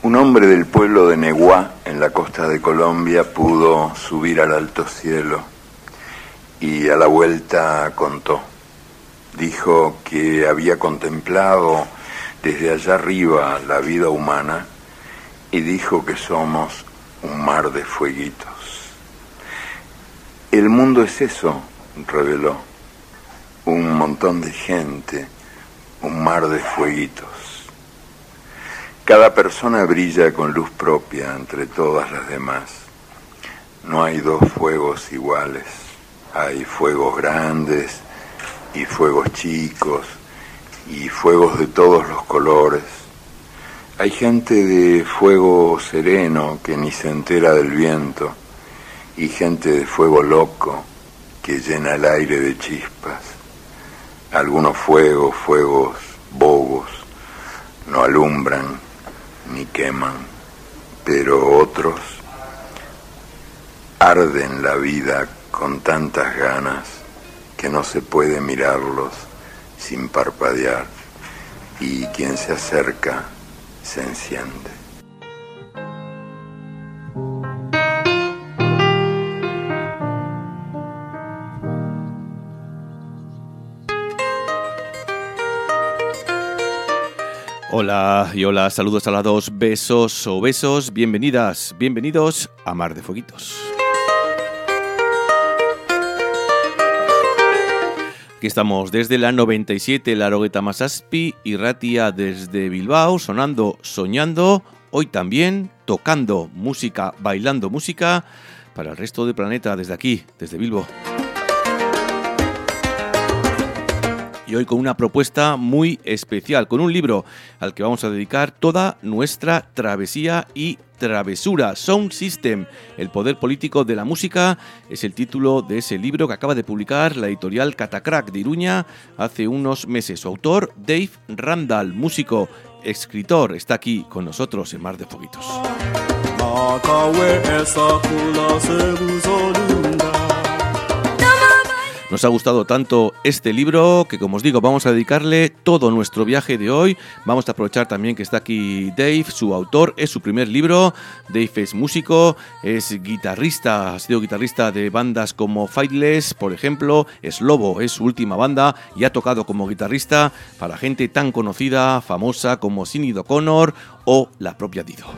Un hombre del pueblo de Neguá, en la costa de Colombia, pudo subir al alto cielo y a la vuelta contó. Dijo que había contemplado desde allá arriba la vida humana y dijo que somos un mar de fueguitos. El mundo es eso, reveló, un montón de gente, un mar de fueguitos. Cada persona brilla con luz propia entre todas las demás. No hay dos fuegos iguales. Hay fuegos grandes y fuegos chicos y fuegos de todos los colores. Hay gente de fuego sereno que ni se entera del viento y gente de fuego loco que llena el aire de chispas. Algunos fuegos bobos, no alumbran ni queman, pero otros arden la vida con tantas ganas que no se puede mirarlos sin parpadear, y quien se acerca se enciende. Hola y hola, saludos a las dos, besos o besos, bienvenidas, bienvenidos a Mar de Fueguitos. Aquí estamos desde la 97, Laurogeita Hamazazpi y Ratia desde Bilbao, sonando, soñando, hoy también tocando música, bailando música para el resto del planeta desde aquí, desde Bilbao. Y hoy con una propuesta muy especial, con un libro al que vamos a dedicar toda nuestra travesía y travesura. Sound System, el poder político de la música, es el título de ese libro que acaba de publicar la editorial Catacrack de Iruña hace unos meses. Su autor, Dave Randall, músico, escritor, está aquí con nosotros en Mar de Fueguitos. Nos ha gustado tanto este libro que, como os digo, vamos a dedicarle todo nuestro viaje de hoy. Vamos a aprovechar también que está aquí Dave, su autor, es su primer libro. Dave es músico, es guitarrista, ha sido guitarrista de bandas como Fightless, por ejemplo. Slobo es su última banda y ha tocado como guitarrista para gente tan conocida, famosa como Sinéad O'Connor o la propia Dido.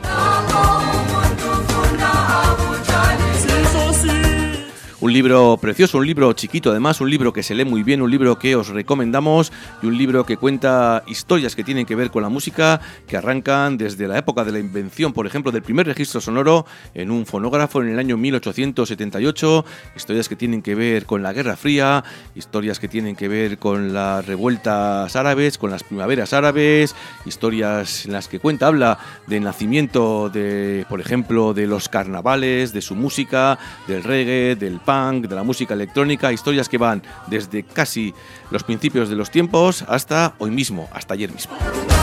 Un libro precioso, un libro chiquito además, un libro que se lee muy bien, un libro que os recomendamos y un libro que cuenta historias que tienen que ver con la música, que arrancan desde la época de la invención, por ejemplo, del primer registro sonoro en un fonógrafo en el año 1878, historias que tienen que ver con la Guerra Fría, historias que tienen que ver con las revueltas árabes, con las primaveras árabes, historias en las que habla del nacimiento de, por ejemplo, de los carnavales, de su música, del reggae, del punk, de la música electrónica, historias que van desde casi los principios de los tiempos hasta hoy mismo, hasta ayer mismo.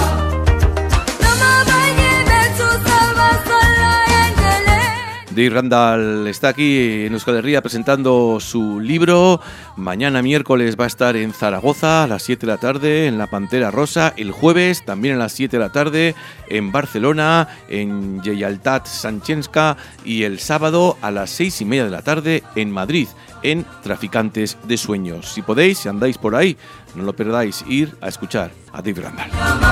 Dave Randall está aquí en Euskal Herria presentando su libro. Mañana miércoles va a estar en Zaragoza a las 7 de la tarde en la Pantera Rosa. El jueves también a las 7 de la tarde en Barcelona, en Lleialtat Santxenska. Y el sábado a las 6:30 de la tarde en Madrid, en Traficantes de Sueños. Si podéis, si andáis por ahí, no lo perdáis, ir a escuchar a Dave Randall.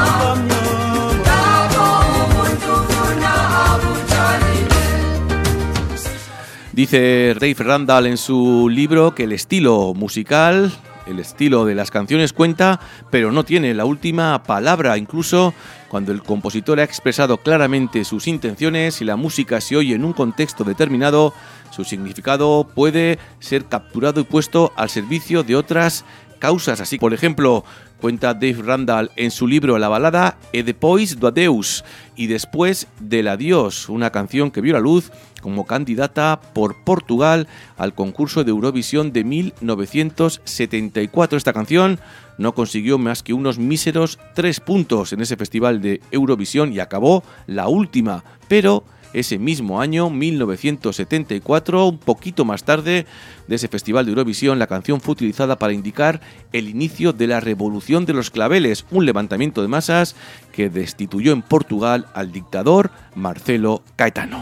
Dice Dave Randall en su libro que el estilo musical, el estilo de las canciones cuenta, pero no tiene la última palabra. Incluso cuando el compositor ha expresado claramente sus intenciones y la música se oye en un contexto determinado, su significado puede ser capturado y puesto al servicio de otras causas. Así, por ejemplo, cuenta Dave Randall en su libro la balada E Depois do Adeus, y después del adiós, una canción que vio la luz como candidata por Portugal al concurso de Eurovisión de 1974. Esta canción no consiguió más que unos míseros 3 puntos en ese festival de Eurovisión y acabó la última, pero ese mismo año, 1974, un poquito más tarde de ese Festival de Eurovisión, la canción fue utilizada para indicar el inicio de la Revolución de los Claveles, un levantamiento de masas que destituyó en Portugal al dictador Marcelo Caetano.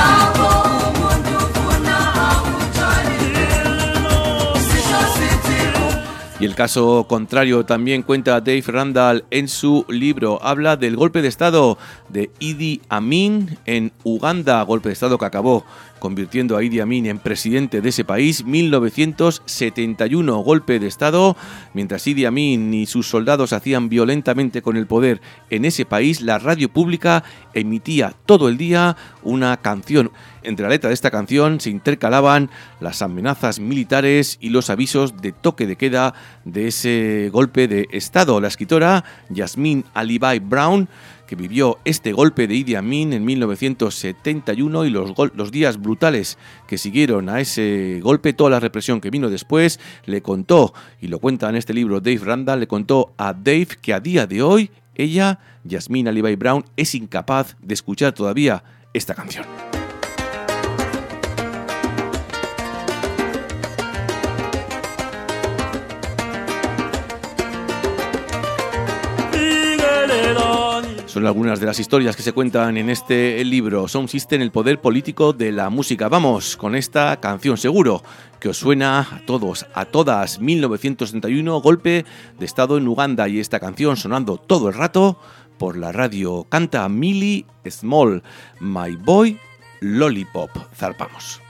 Y el caso contrario también cuenta Dave Randall en su libro. Habla del golpe de Estado de Idi Amin en Uganda, golpe de Estado que acabó convirtiendo a Idi Amin en presidente de ese país. 1971, golpe de Estado. Mientras Idi Amin y sus soldados hacían violentamente con el poder en ese país, la radio pública emitía todo el día una canción. Entre la letra de esta canción se intercalaban las amenazas militares y los avisos de toque de queda de ese golpe de Estado. La escritora Yasmine Alibhai Brown, que vivió este golpe de Idi Amin en 1971 y los días brutales que siguieron a ese golpe, toda la represión que vino después, le contó, y lo cuenta en este libro Dave Randall, le contó a Dave que a día de hoy ella, Yasmine Alibhai Brown, es incapaz de escuchar todavía esta canción. Son algunas de las historias que se cuentan en este libro. Sound System, el poder político de la música. Vamos con esta canción, seguro que os suena a todos, a todas. 1971, golpe de Estado en Uganda, y esta canción sonando todo el rato por la radio. Canta Millie Small, My Boy Lollipop. Zarpamos.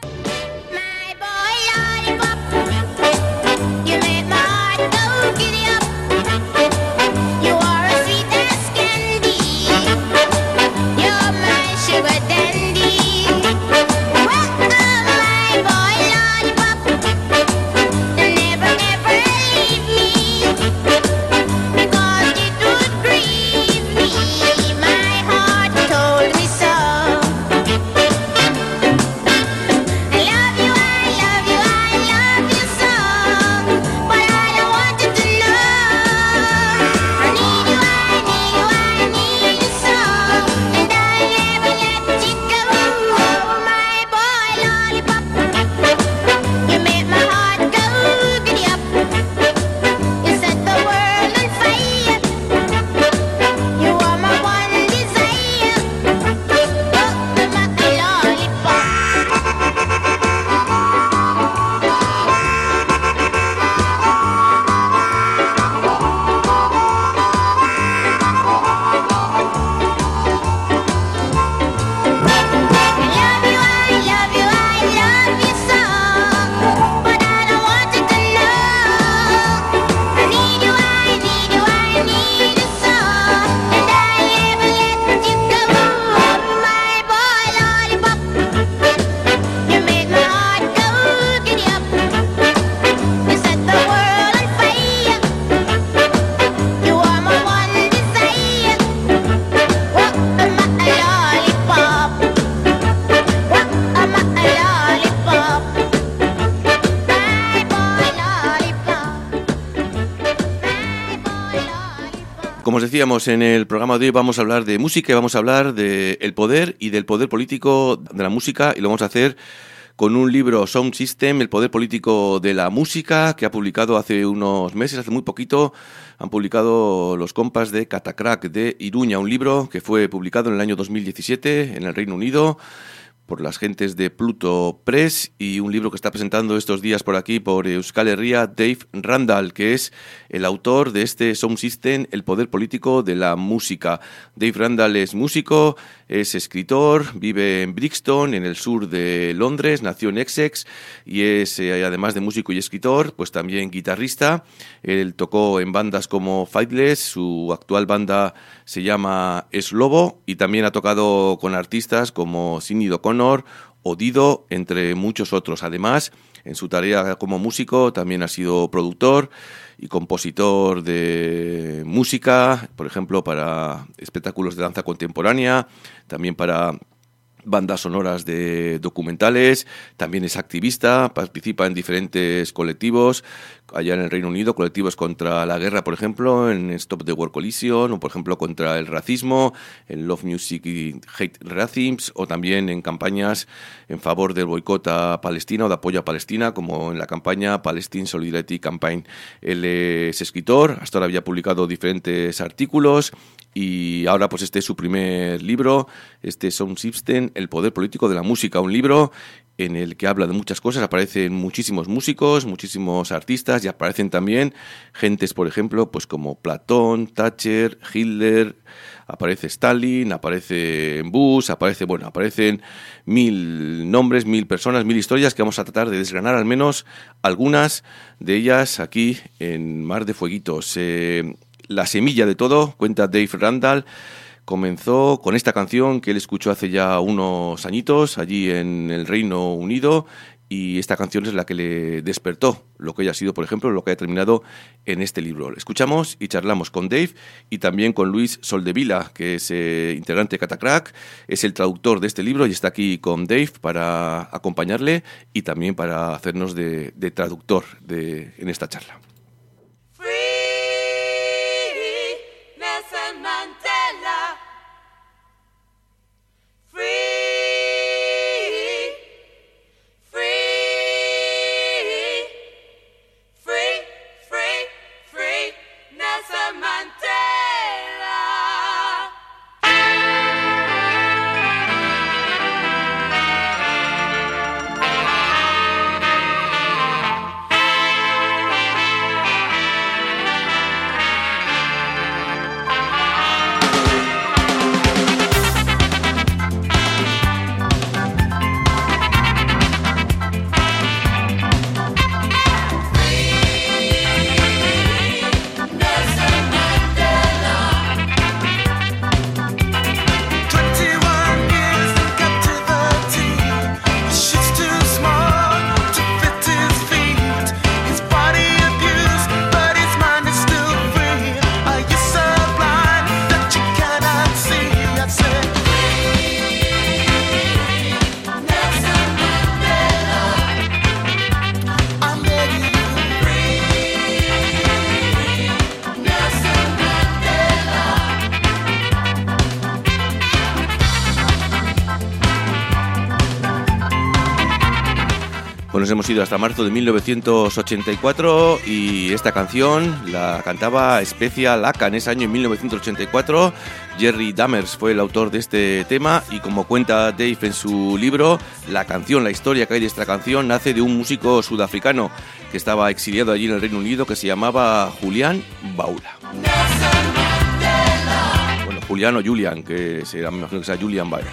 Como os decíamos, en el programa de hoy vamos a hablar de música y vamos a hablar del poder y del poder político de la música, y lo vamos a hacer con un libro, Sound System, el poder político de la música, que ha publicado hace unos meses, hace muy poquito, han publicado los compas de Catacrack de Iruña, un libro que fue publicado en el año 2017 en el Reino Unido por las gentes de Pluto Press, y un libro que está presentando estos días por aquí, por Euskal Herria, Dave Randall, que es el autor de este Sound System, el poder político de la música. Dave Randall es músico, es escritor, vive en Brixton, en el sur de Londres, nació en Essex, y es, además de músico y escritor, pues también guitarrista. Él tocó en bandas como Fightless, su actual banda se llama Slobo, y también ha tocado con artistas como Sinead O'Connor o Dido, entre muchos otros. Además, en su tarea como músico también ha sido productor y compositor de música, por ejemplo, para espectáculos de danza contemporánea, también para bandas sonoras de documentales, también es activista, participa en diferentes colectivos allá en el Reino Unido, colectivos contra la guerra, por ejemplo, en Stop the War Coalition, o por ejemplo contra el racismo, en Love Music y Hate Racism, o también en campañas en favor del boicot a Palestina o de apoyo a Palestina, como en la campaña Palestine Solidarity Campaign. Él es escritor, hasta ahora había publicado diferentes artículos, y ahora pues este es su primer libro, este Sound System, El poder político de la música, un libro en el que habla de muchas cosas. Aparecen muchísimos músicos, muchísimos artistas, y aparecen también gentes, por ejemplo, pues como Platón, Thatcher, Hitler, aparece Stalin, aparece Bush, aparecen 1000 nombres, 1000 personas, 1000 historias que vamos a tratar de desgranar, al menos algunas de ellas aquí en Mar de Fueguitos. La semilla de todo, cuenta Dave Randall, comenzó con esta canción que él escuchó hace ya unos añitos allí en el Reino Unido, y esta canción es la que le despertó lo que haya sido, por ejemplo, lo que haya terminado en este libro. Escuchamos y charlamos con Dave y también con Luis Soldevila, que es integrante de Catacrack, es el traductor de este libro y está aquí con Dave para acompañarle y también para hacernos de traductor en esta charla. Nos hemos ido hasta marzo de 1984 y esta canción la cantaba Special Aka en ese año, en 1984. Jerry Dammers fue el autor de este tema y, como cuenta Dave en su libro, la historia que hay de esta canción nace de un músico sudafricano que estaba exiliado allí en el Reino Unido, que se llamaba Julian Baula. Bueno, Julian o Julian, que será, me imagino que sea Julian Baula.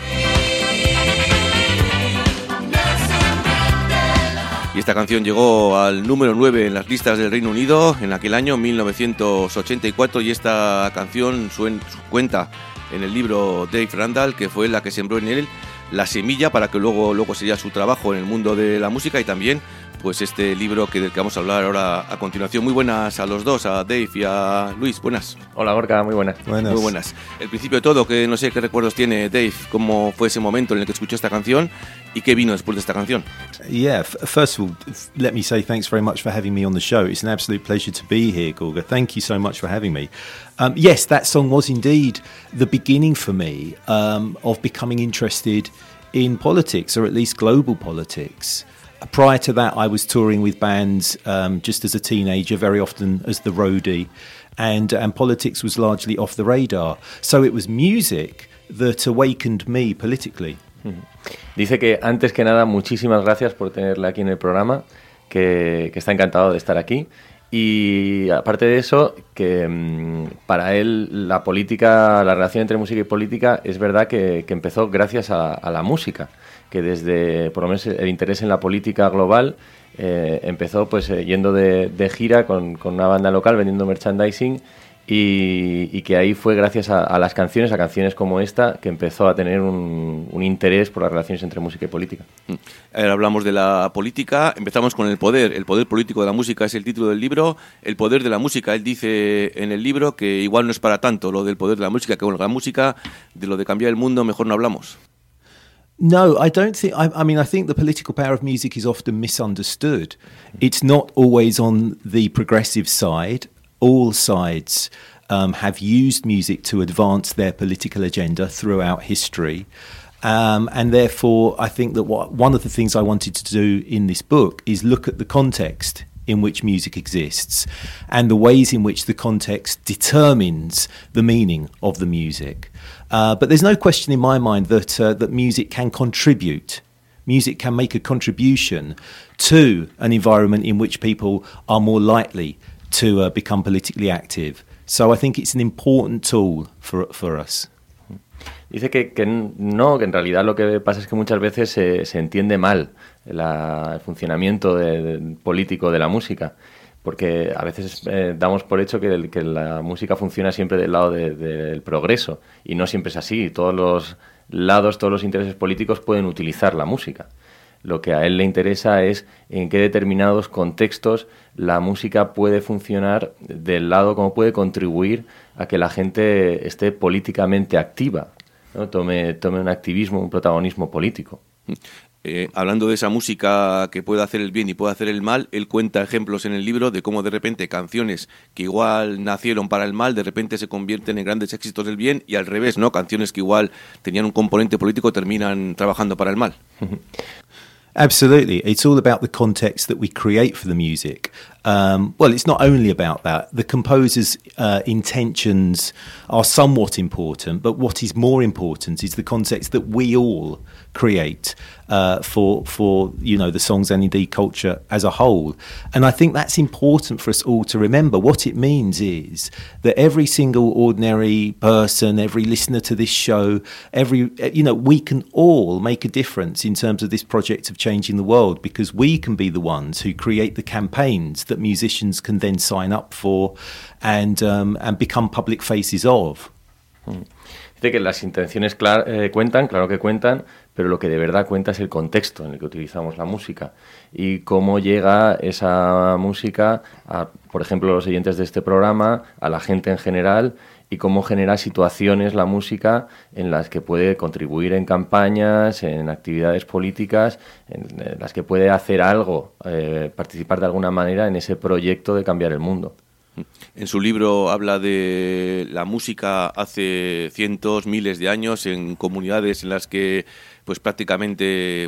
Y esta canción llegó al número 9 en las listas del Reino Unido en aquel año, 1984, y esta canción cuenta en el libro Dave Randall, que fue la que sembró en él la semilla para que luego sería su trabajo en el mundo de la música, y también pues este libro del que vamos a hablar ahora a continuación. Muy buenas a los dos, a Dave y a Luis. Buenas. Hola, Gorka, muy buenas. Muy buenas. El principio de todo, que no sé qué recuerdos tiene Dave, cómo fue ese momento en el que escuchó esta canción y qué vino después de esta canción. Yeah, first of all, let me say thanks very much for having me on the show. It's an absolute pleasure to be here, Gorga. Thank you so much for having me. Yes, that song was indeed the beginning for me of becoming interested in politics, or at least global politics. Prior to that, I was touring with bands just as a teenager, very often as the roadie, and politics was largely off the radar. So it was music that awakened me politically. Dice que, antes que nada, muchísimas gracias por tenerla aquí en el programa, que está encantado de estar aquí. Y aparte de eso, que para él la política, la relación entre música y política, es verdad que empezó gracias a la música, que desde, por lo menos, el interés en la política global empezó pues yendo de gira con una banda local, vendiendo merchandising, y que ahí fue gracias a las canciones, a canciones como esta, que empezó a tener un interés por las relaciones entre música y política. Ahora hablamos de la política, empezamos con el poder político de la música, es el título del libro. El poder de la música, él dice en el libro que igual no es para tanto lo del poder de la música, que con la música, de lo de cambiar el mundo, mejor no hablamos. No, I don't think. I mean, I think the political power of music is often misunderstood. It's not always on the progressive side. All sides have used music to advance their political agenda throughout history. And therefore, I think that one of the things I wanted to do in this book is look at the context in which music exists and the ways in which the context determines the meaning of the music. But there's no question in my mind that music can contribute. Music can make a contribution to an environment in which people are more likely to become politically active. So I think it's an important tool for us. Dice que no, que en realidad lo que pasa es que muchas veces se entiende mal el funcionamiento político de la música, porque a veces damos por hecho que la música funciona siempre del lado del progreso, y no siempre es así. Todos los lados, todos los intereses políticos pueden utilizar la música. Lo que a él le interesa es en qué determinados contextos la música puede funcionar del lado, cómo puede contribuir a que la gente esté políticamente activa, ¿no? Tome un activismo, un protagonismo político. Hablando de esa música que puede hacer el bien y puede hacer el mal, él cuenta ejemplos en el libro de cómo de repente canciones que igual nacieron para el mal, de repente se convierten en grandes éxitos del bien, y al revés, ¿no? Canciones que igual tenían un componente político terminan trabajando para el mal. Absolutely. It's all about the context that we create for the music. Well, it's not only about that. The composer's intentions are somewhat important, but what is more important is the context that we all create for the songs and indeed culture as a whole. And I think that's important for us all to remember. What it means is that every single ordinary person, every listener to this show, we can all make a difference in terms of this project of changing the world, because we can be the ones who create the campaigns that musicians can then sign up for and become public faces of. Dice que las intenciones cuentan, claro que cuentan, pero lo que de verdad cuenta es el contexto en el que utilizamos la música y cómo llega esa música a, por ejemplo, los oyentes de este programa, a la gente en general, y cómo genera situaciones la música en las que puede contribuir en campañas, en actividades políticas, en las que puede hacer algo, participar de alguna manera en ese proyecto de cambiar el mundo. En su libro habla de la música hace cientos, miles de años en comunidades en las que pues prácticamente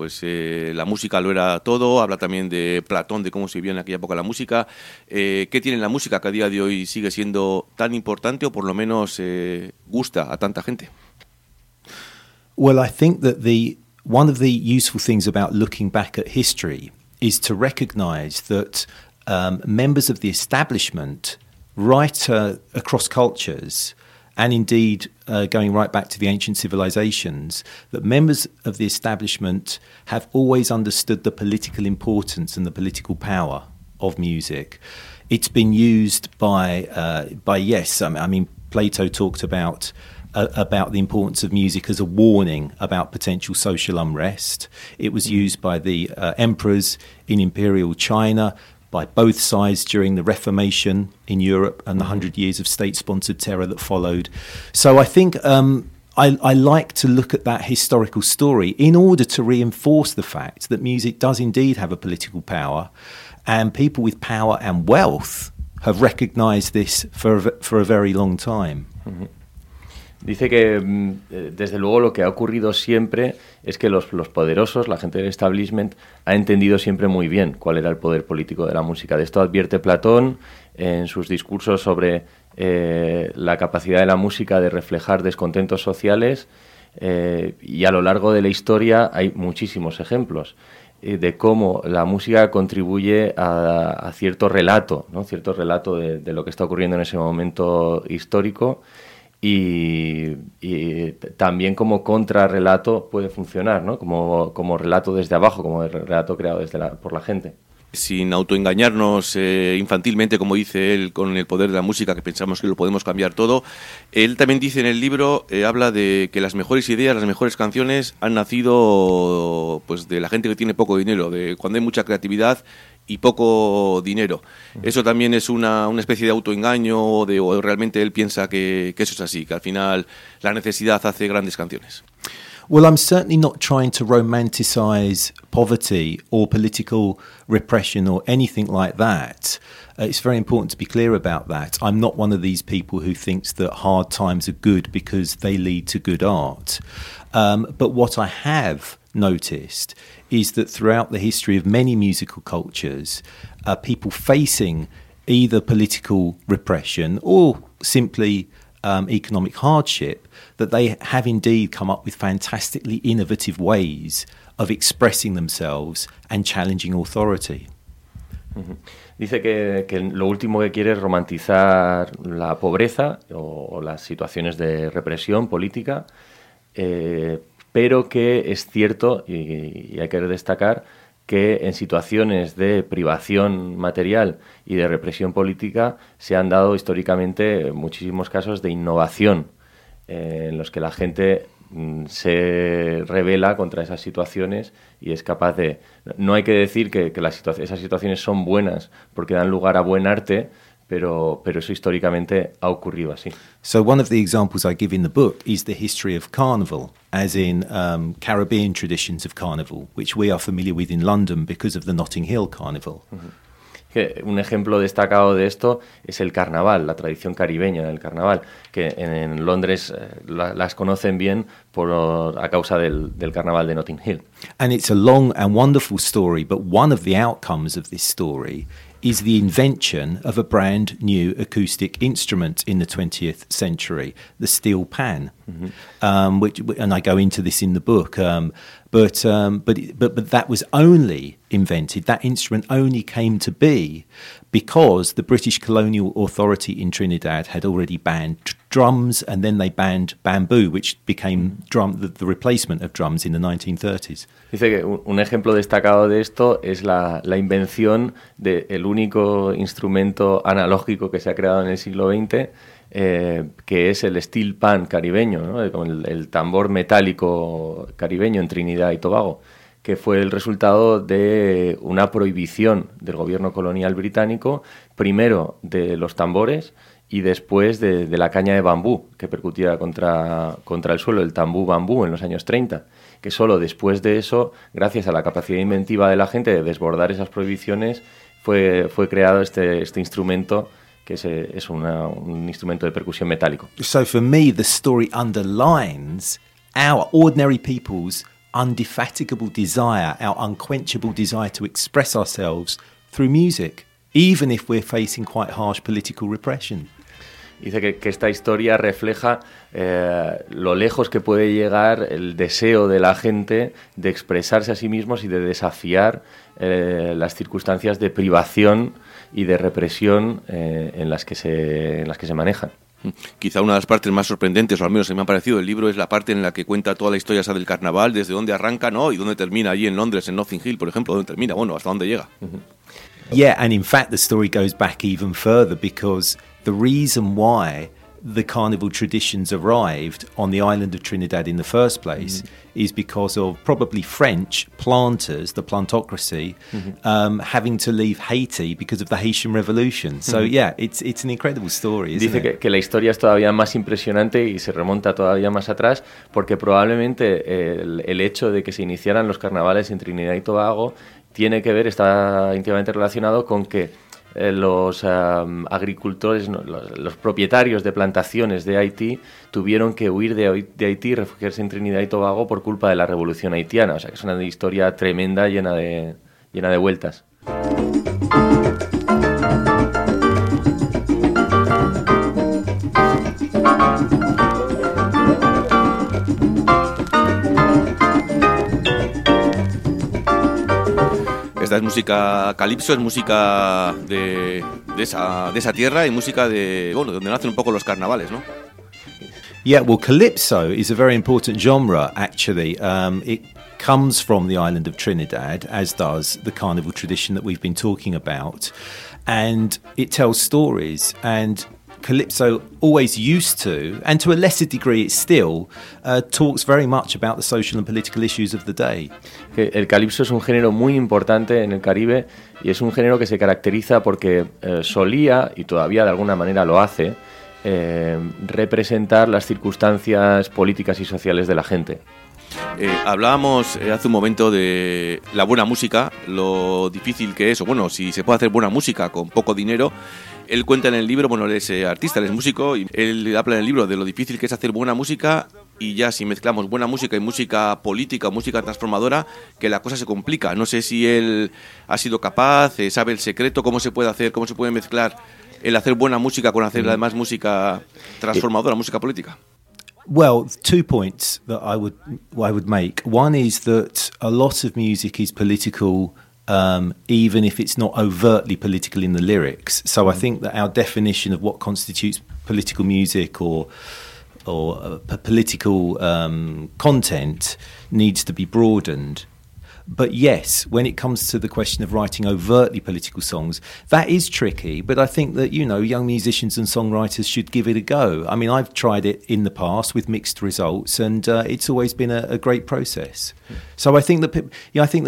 la música lo era todo. Habla también de Platón, de cómo se vivía en aquella época la música. ¿Qué tiene la música que a día de hoy sigue siendo tan importante, o por lo menos gusta a tanta gente? Well, I think that one of the useful things about looking back at history is to recognize that members of the establishment, right across cultures, and indeed going right back to the ancient civilizations, that members of the establishment have always understood the political importance and the political power of music. It's been used by Plato talked about the importance of music as a warning about potential social unrest. It was used by the emperors in imperial China, by both sides during the Reformation in Europe and the 100 years of state-sponsored terror that followed. So I think I like to look at that historical story in order to reinforce the fact that music does indeed have a political power, and people with power and wealth have recognized this for a very long time. Mm-hmm. Dice que, desde luego, lo que ha ocurrido siempre es que los poderosos, la gente del establishment, ha entendido siempre muy bien cuál era el poder político de la música. De esto advierte Platón en sus discursos sobre la capacidad de la música de reflejar descontentos sociales, y a lo largo de la historia hay muchísimos ejemplos de cómo la música contribuye a cierto relato, ¿no? Cierto relato de lo que está ocurriendo en ese momento histórico. Y también como contrarrelato puede funcionar, ¿no? Como relato desde abajo, como relato creado por la gente. Sin autoengañarnos infantilmente, como dice él, con el poder de la música, que pensamos que lo podemos cambiar todo. Él también dice en el libro, habla de que las mejores ideas, las mejores canciones han nacido pues de la gente que tiene poco dinero, de cuando hay mucha creatividad y poco dinero. Eso también es una especie de autoengaño, o realmente él piensa que eso es así, que al final la necesidad hace grandes canciones. Well, I'm certainly not trying to romanticize poverty or political repression or anything like that. It's very important to be clear about that. I'm not one of these people who thinks that hard times are good because they lead to good art. But what I have noticed is that throughout the history of many musical cultures, people facing either political repression or simply economic hardship, that they have indeed come up with fantastically innovative ways of expressing themselves and challenging authority. Dice que lo último que quiere es romantizar la pobreza o las situaciones de represión política, pero que es cierto, y hay que destacar, que en situaciones de privación material y de represión política se han dado históricamente muchísimos casos de innovación en los que la gente se rebela contra esas situaciones y es capaz de... No hay que decir que esas situaciones son buenas porque dan lugar a buen arte, pero eso históricamente ha ocurrido así. So one of the examples I give in the book is the history of carnival, as in Caribbean traditions of carnival, which we are familiar with in London because of the Notting Hill Carnival. Un ejemplo destacado de esto es el carnaval, la tradición caribeña del carnaval, que en Londres las conocen bien a causa del carnaval de Notting Hill. And it's a long and wonderful story, but one of the outcomes of this story is the invention of a brand new acoustic instrument in the 20th century, the steel pan, which, and I go into this in the book. But that was only invented. That instrument only came to be because the British colonial authority in Trinidad had already banned drums, and then they banned bamboo, which became the replacement of drums in the 1930s. Dice que un ejemplo destacado de esto es la invención del único instrumento analógico que se ha creado en el siglo XX, que es el steel pan caribeño, ¿no? el tambor metálico caribeño en Trinidad y Tobago, que fue el resultado de una prohibición del gobierno colonial británico, primero de los tambores y después de la caña de bambú que percutía contra el suelo, el tambú bambú en los años 30, que solo después de eso, gracias a la capacidad inventiva de la gente de desbordar esas prohibiciones, fue creado este instrumento que es un instrumento de percusión metálico. So for me, the story underlines our ordinary people's indefatigable desire, our unquenchable desire to express ourselves through music, even if we're facing quite harsh political repression. Dice que esta historia refleja lo lejos que puede llegar el deseo de la gente de expresarse a sí mismos y de desafiar las circunstancias de privación y de represión en las que se manejan. Quizá una de las partes más sorprendentes, o al menos que me ha parecido del libro, es la parte en la que cuenta toda la historia esa del carnaval, desde dónde arranca, ¿no? Y dónde termina allí en Londres, en Notting Hill, por ejemplo, dónde termina, bueno, hasta dónde llega. Yeah, and in fact the story goes back even further because the reason why the carnival traditions arrived on the island of Trinidad in the first place is because of probably French planters, the plantocracy, having to leave Haiti because of the Haitian Revolution. So yeah, it's an incredible story, isn't Dice it? que la historia es todavía más impresionante y se remonta todavía más atrás porque probablemente el hecho de que se iniciaran los carnavales en Trinidad y Tobago está íntimamente relacionado con que los agricultores, los propietarios de plantaciones de Haití tuvieron que huir de Haití y refugiarse en Trinidad y Tobago por culpa de la revolución haitiana. O sea que es una historia tremenda, llena de vueltas. Esta es música calipso, es música de esa tierra y música de donde nacen un poco los carnavales, ¿no? Yeah, well, calypso is a very important genre, actually. It comes from the island of Trinidad, as does the carnival tradition that we've been talking about. And it tells stories, and calypso always used to, and to a lesser degree it still, talks very much about the social and political issues of the day. El calipso es un género muy importante en el Caribe y es un género que se caracteriza porque solía, y todavía de alguna manera lo hace, representar las circunstancias políticas y sociales de la gente. Hablábamos hace un momento de la buena música, lo difícil que es, o bueno, si se puede hacer buena música con poco dinero. Él cuenta en el libro, bueno, él es artista, él es músico, y él habla en el libro de lo difícil que es hacer buena música, y ya si mezclamos buena música y música política, música transformadora, que la cosa se complica. No sé si él ha sido capaz, sabe el secreto, cómo se puede hacer, cómo se puede mezclar el hacer buena música con hacer además música transformadora, música política. Well, 2 points that I would make. One is that a lot of music is political, even if it's not overtly political in the lyrics. So I think that our definition of what constitutes political music or political content needs to be broadened. But yes, when it comes to the question of writing overtly political songs, that is tricky. But I think that, you know, young musicians and songwriters should give it a go. I mean, I've tried it in the past with mixed results, and it's always been a great process. So I think that, I think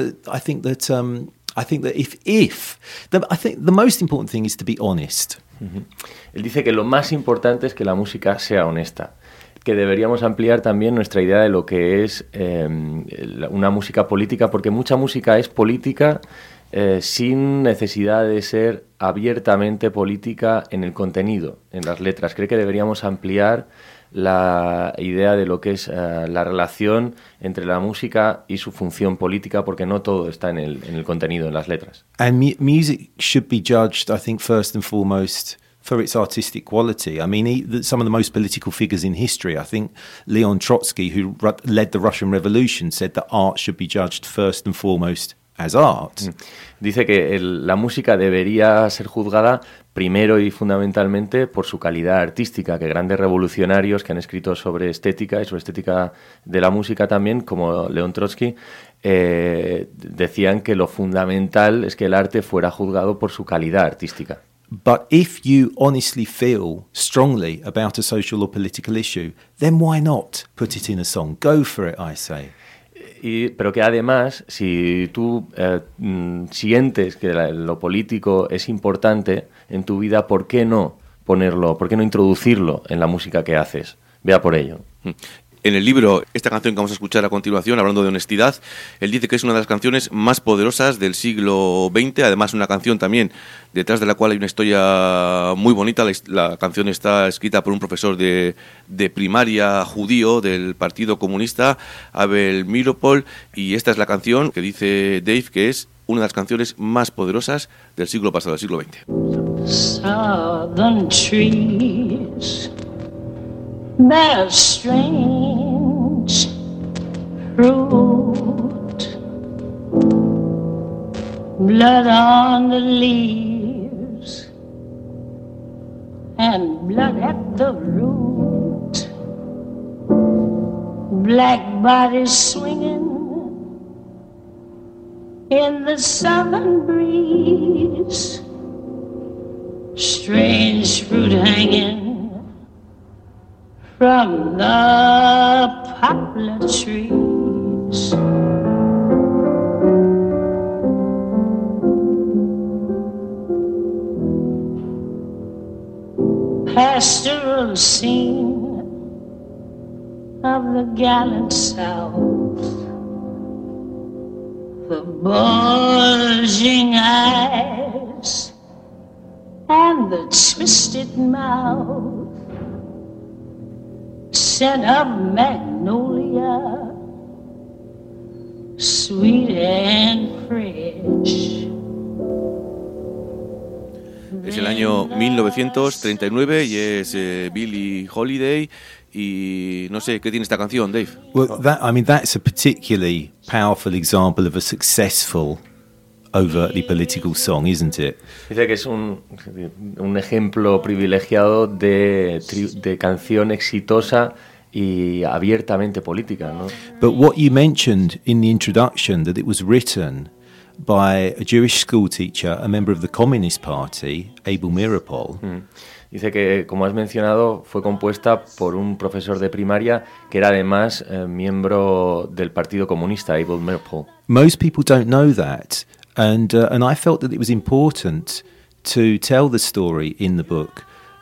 the most important thing is to be honest. Uh-huh. Él dice que lo más importante es que la música sea honesta, que deberíamos ampliar también nuestra idea de lo que es una música política, porque mucha música es política sin necesidad de ser abiertamente política en el contenido, en las letras. Cree que deberíamos ampliar la idea de lo que es la relación entre la música y su función política, porque no todo está en el contenido, en las letras. And music should be judged, I think, first and foremost, for its artistic quality. I mean, some of the most political figures in history, I think Leon Trotsky, who led the Russian Revolution, said that art should be judged first and foremost as art. Dice que la música debería ser juzgada primero y fundamentalmente por su calidad artística, que grandes revolucionarios que han escrito sobre estética y sobre estética de la música también, como Leon Trotsky, decían que lo fundamental es que el arte fuera juzgado por su calidad artística. But if you honestly feel strongly about a social or political issue, then why not put it in a song? Go for it, I say. Pero que además, si tú sientes que lo político es importante en tu vida, ¿por qué no ponerlo, por qué no introducirlo en la música que haces? Vea por ello. En el libro, esta canción que vamos a escuchar a continuación, hablando de honestidad, él dice que es una de las canciones más poderosas del siglo XX, además una canción también detrás de la cual hay una historia muy bonita. La canción está escrita por un profesor de primaria judío del Partido Comunista, Abel Miropol, y esta es la canción que dice Dave que es una de las canciones más poderosas del siglo pasado, del siglo XX. Southern trees bear strange fruit, blood on the leaves and blood at the root, black bodies swinging in the southern breeze, strange fruit hanging from the poplar trees. Pastoral scene of the gallant South, the bulging eyes and the twisted mouth, scent of magnolia, sweet and fresh. Es el año 1939 y es Billie Holiday y no sé, ¿qué tiene esta canción, Dave? Well, that's a particularly powerful example of a successful overtly political song, isn't it? Dice que es un ejemplo privilegiado de canción exitosa y abiertamente política, ¿no? But what you mentioned in the introduction, that it was written by a Jewish school teacher, a member of the Communist Party, Abel Miropol. Dice que, como has mencionado, fue compuesta por un profesor de primaria que era además miembro del Partido Comunista, Abel Miropol. Most people don't know that. And I felt that it was important to tell the story in the book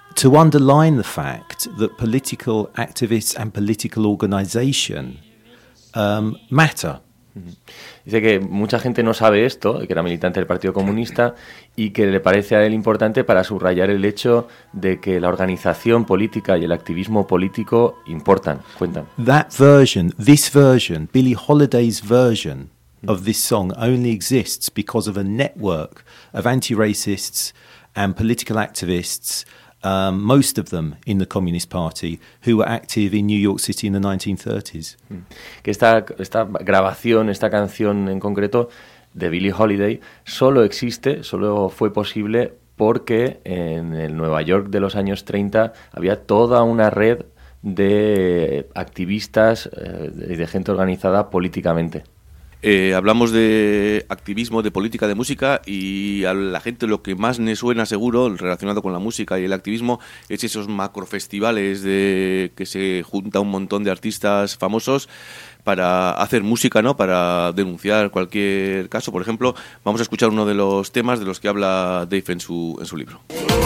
to underline the fact that political activists and political organisation matter. Dice que mucha gente no sabe esto, que era militante del Partido Comunista, y que le parece a él importante para subrayar el hecho de que la organización política y el activismo político importan. Cuentan. This version, Billie Holiday's version of this song only exists because of a network of anti-racists and political activists, most of them in the Communist Party, who were active in New York City in the 1930s. Que esta grabación, esta canción en concreto de Billie Holiday solo fue posible porque en el Nueva York de los años 30 había toda una red de activistas y de gente organizada políticamente. Hablamos de activismo, de política, de música, y a la gente lo que más me suena seguro relacionado con la música y el activismo es esos macrofestivales de que se junta un montón de artistas famosos para hacer música, ¿no? Para denunciar cualquier caso. Por ejemplo, vamos a escuchar uno de los temas de los que habla Dave en su libro.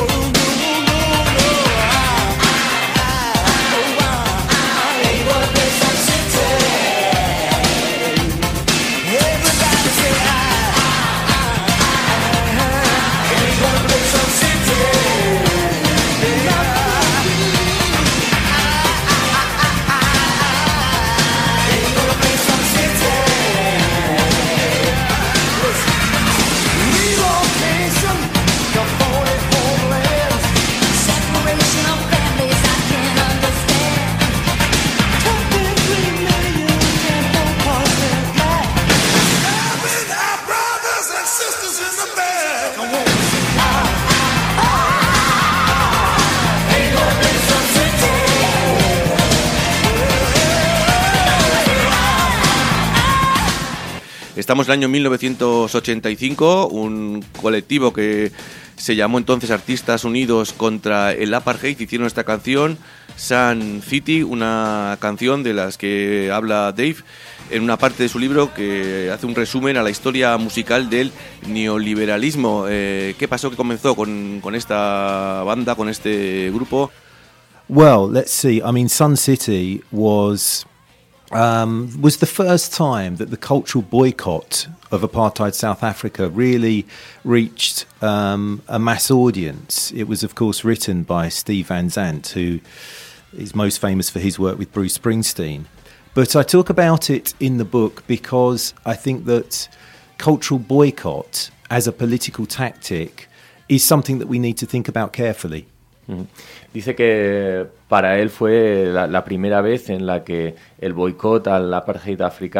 Estamos en el año 1985, un colectivo que se llamó entonces Artistas Unidos contra el Apartheid hicieron esta canción, Sun City, una canción de las que habla Dave en una parte de su libro que hace un resumen a la historia musical del neoliberalismo. ¿Qué pasó, qué comenzó con esta banda, con este grupo? Well, let's see. I mean, Sun City was the first time that the cultural boycott of apartheid South Africa really reached a mass audience. It was, of course, written by Steve Van Zandt, who is most famous for his work with Bruce Springsteen. But I talk about it in the book because I think that cultural boycott as a political tactic is something that we need to think about carefully. Dice que para él fue la primera vez en la que el boicot al apartheid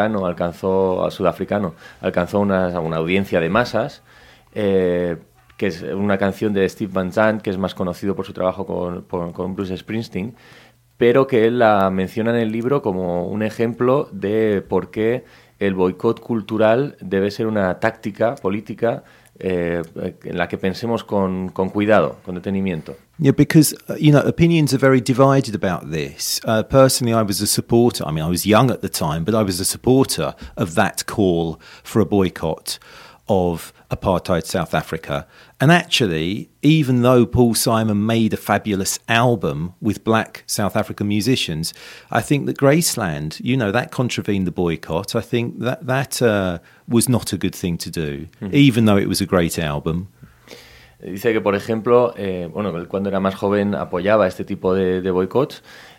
sudafricano alcanzó una audiencia de masas, que es una canción de Steve Van Zandt, que es más conocido por su trabajo con Bruce Springsteen, pero que él la menciona en el libro como un ejemplo de por qué el boicot cultural debe ser una táctica política en la que pensemos con cuidado, con detenimiento. Yeah, because, opinions are very divided about this. Personally, I was a supporter. I mean, I was young at the time, but I was a supporter of that call for a boycott of apartheid South Africa. And actually, even though Paul Simon made a fabulous album with black South African musicians, I think that Graceland, that contravened the boycott. I think that was not a good thing to do, even though it was a great album. Dice que, por ejemplo, cuando era más joven apoyaba este tipo de boicots,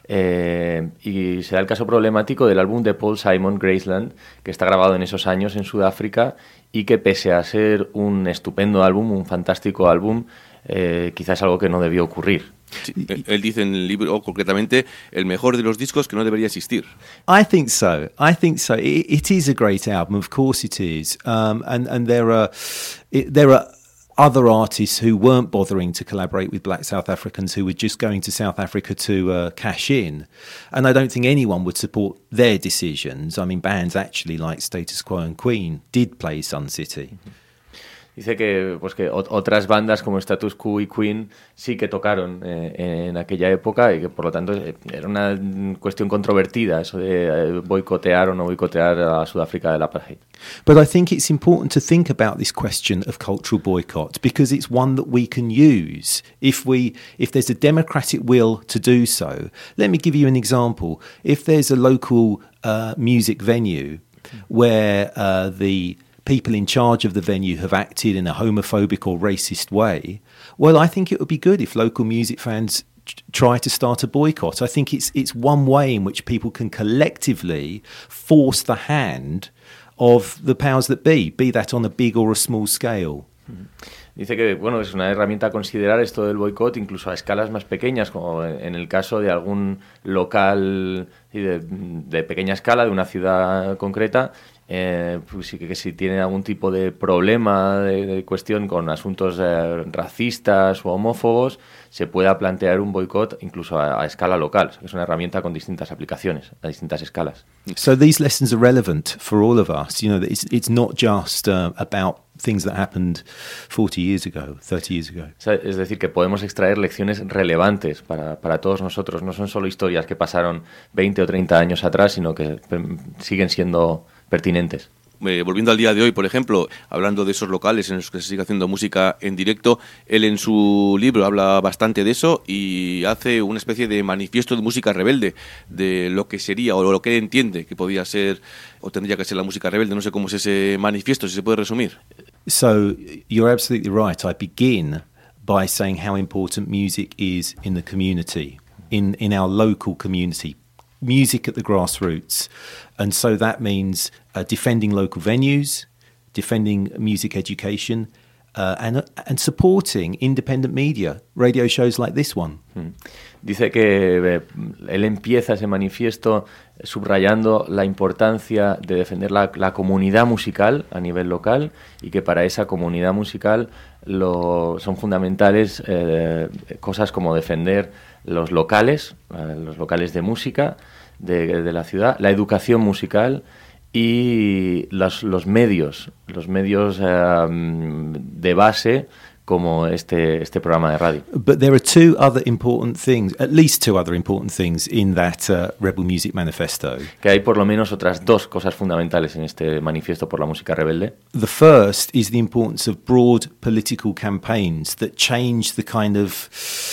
y se da el caso problemático del álbum de Paul Simon, Graceland, que está grabado en esos años en Sudáfrica y que, pese a ser un estupendo álbum, un fantástico álbum, quizás es algo que no debió ocurrir. Sí, él dice en el libro concretamente el mejor de los discos que no debería existir. I think so. It is a great album, of course it is. And there are other artists who weren't bothering to collaborate with black South Africans, who were just going to South Africa to cash in. And I don't think anyone would support their decisions. I mean, bands actually like Status Quo and Queen did play Sun City. Dice que, pues que otras bandas como Status Quo y Queen sí que tocaron en aquella época y que por lo tanto era una cuestión controvertida eso de boicotear o no boicotear a Sudáfrica del apartheid. But I think it's important to think about this question of cultural boycott because it's one that we can use if there's a democratic will to do so. Let me give you an example. If there's a local music venue where the people in charge of the venue have acted in a homophobic or racist way, well, I think it would be good if local music fans try to start a boycott. I think it's one way in which people can collectively force the hand of the powers that be that on a big or a small scale. Dice que bueno, es una herramienta a considerar esto del boicot incluso a escalas más pequeñas, como en el caso de algún local de pequeña escala, de una ciudad concreta, pues sí que si tiene algún tipo de problema de cuestión con asuntos racistas o homófobos, se pueda plantear un boicot incluso a escala local. Es una herramienta con distintas aplicaciones, a distintas escalas. So these lessons are relevant for all of us. You know, it's not just about things that happened 40 years ago, 30 years ago. Es decir, que podemos extraer lecciones relevantes para todos nosotros. No son solo historias que pasaron 20 o 30 años atrás, sino que siguen siendo pertinentes. Volviendo al día de hoy, por ejemplo, hablando de esos locales en los que se sigue haciendo música en directo, él en su libro habla bastante de eso y hace una especie de manifiesto de música rebelde, de lo que sería o lo que él entiende que podía ser o tendría que ser la música rebelde. No sé cómo es ese manifiesto, si se puede resumir. So, you're absolutely right. I begin by saying how important music is in the community, in our local community. Music at the grassroots. And so that means defending local venues, defending music education, and supporting independent media, radio shows like this one. Dice que él empieza ese manifiesto subrayando la importancia de defender la comunidad musical a nivel local y que para esa comunidad musical son fundamentales cosas como defender los locales de música de la ciudad, la educación musical y los medios de base como este programa de radio. But there are at least two other important things in that Rebel Music Manifesto. Que hay por lo menos otras dos cosas fundamentales en este manifiesto por la música rebelde. The first is the importance of broad political campaigns that change the kind of